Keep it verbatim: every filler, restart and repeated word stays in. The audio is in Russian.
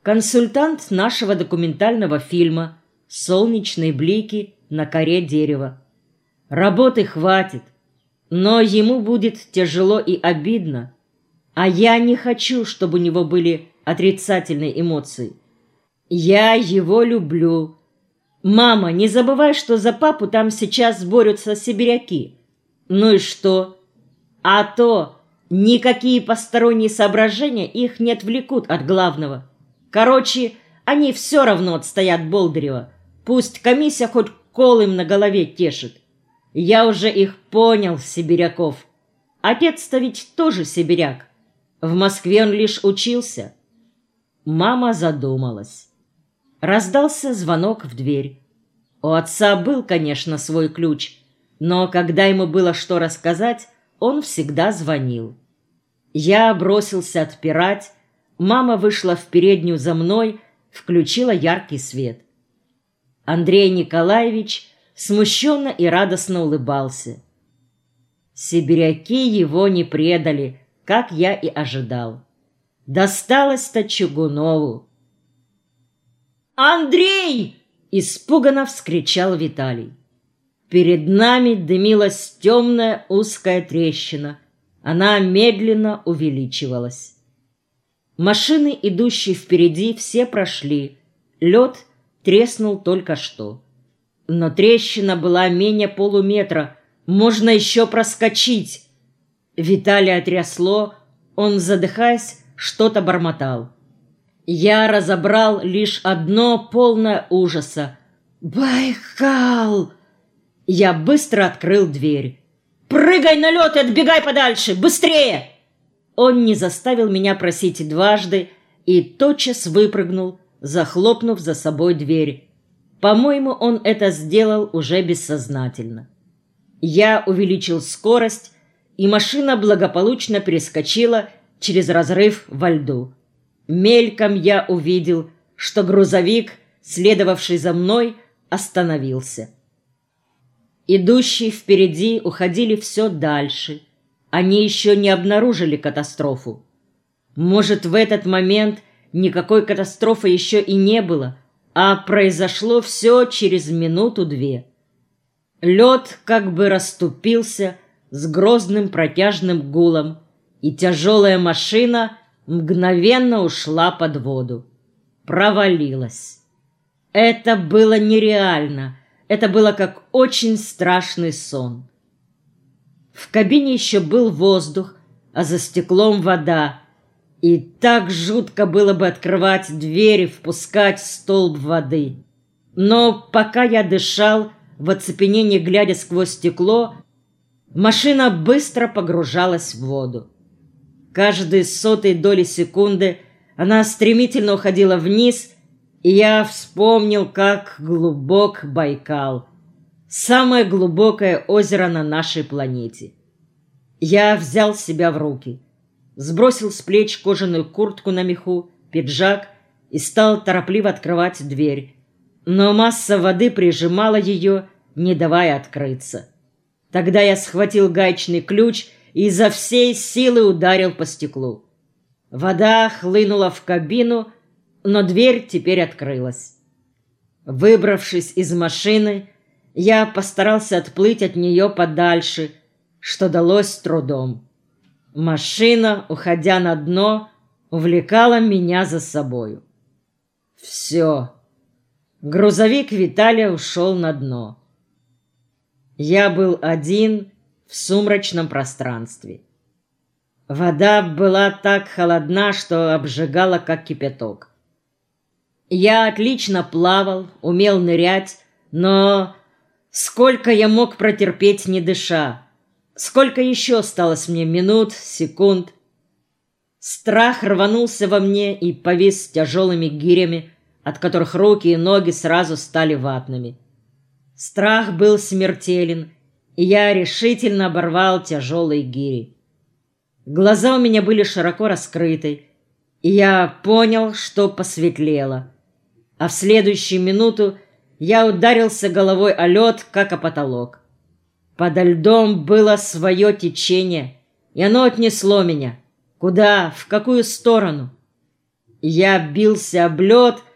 консультант нашего документального фильма «Солнечные блики на коре дерева». Работы хватит, но ему будет тяжело и обидно, а я не хочу, чтобы у него были отрицательные эмоции. Я его люблю. Мама, не забывай, что за папу там сейчас борются сибиряки. Ну и что? А то никакие посторонние соображения их не отвлекут от главного. Короче, они все равно отстоят Болдырева. Пусть комиссия хоть кол им на голове тешит. Я уже их понял, сибиряков. Отец-то ведь тоже сибиряк. В Москве он лишь учился. Мама задумалась. Раздался звонок в дверь. У отца был, конечно, свой ключ, но когда ему было что рассказать, он всегда звонил. Я бросился отпирать. Мама вышла в переднюю за мной, включила яркий свет. Андрей Николаевич смущенно и радостно улыбался. Сибиряки его не предали, как я и ожидал. Досталось-то Чугунову. «Андрей!» — испуганно вскричал Виталий. Перед нами дымилась темная узкая трещина. Она медленно увеличивалась. Машины, идущие впереди, все прошли. Лед треснул только что. Но трещина была менее полуметра. Можно еще проскочить. Виталия трясло. Он, задыхаясь, что-то бормотал. Я разобрал лишь одно, полное ужаса. «Байкал!» Я быстро открыл дверь. «Прыгай на лед и отбегай подальше! Быстрее!» Он не заставил меня просить дважды и тотчас выпрыгнул, захлопнув за собой дверь. По-моему, он это сделал уже бессознательно. Я увеличил скорость, и машина благополучно перескочила через разрыв во льду. Мельком я увидел, что грузовик, следовавший за мной, остановился. Идущие впереди уходили все дальше. Они еще не обнаружили катастрофу. Может, в этот момент никакой катастрофы еще и не было, а произошло все через минуту-две. Лед как бы расступился с грозным протяжным гулом, и тяжелая машина мгновенно ушла под воду. Провалилась. Это было нереально. Это было как очень страшный сон. В кабине еще был воздух, а за стеклом вода. И так жутко было бы открывать дверь и впускать столб воды. Но пока я дышал, в оцепенении глядя сквозь стекло, машина быстро погружалась в воду. Каждые сотые доли секунды она стремительно уходила вниз, и я вспомнил, как глубок Байкал. Самое глубокое озеро на нашей планете. Я взял себя в руки, сбросил с плеч кожаную куртку на меху, пиджак и стал торопливо открывать дверь. Но масса воды прижимала ее, не давая открыться. Тогда я схватил гаечный ключ и изо всей силы ударил по стеклу. Вода хлынула в кабину, но дверь теперь открылась. Выбравшись из машины, я постарался отплыть от нее подальше, что далось с трудом. Машина, уходя на дно, увлекала меня за собою. Все. Грузовик Виталия ушел на дно. Я был один в сумрачном пространстве. Вода была так холодна, что обжигала, как кипяток. Я отлично плавал, умел нырять, но сколько я мог протерпеть, не дыша? Сколько еще осталось мне минут, секунд? Страх рванулся во мне и повис тяжелыми гирями, от которых руки и ноги сразу стали ватными. Страх был смертелен, и я решительно оборвал тяжелые гири. Глаза у меня были широко раскрыты, и я понял, что посветлело. А в следующую минуту я ударился головой о лед, как о потолок. Подо льдом было свое течение, и оно отнесло меня. Куда? В какую сторону? Я бился об лед,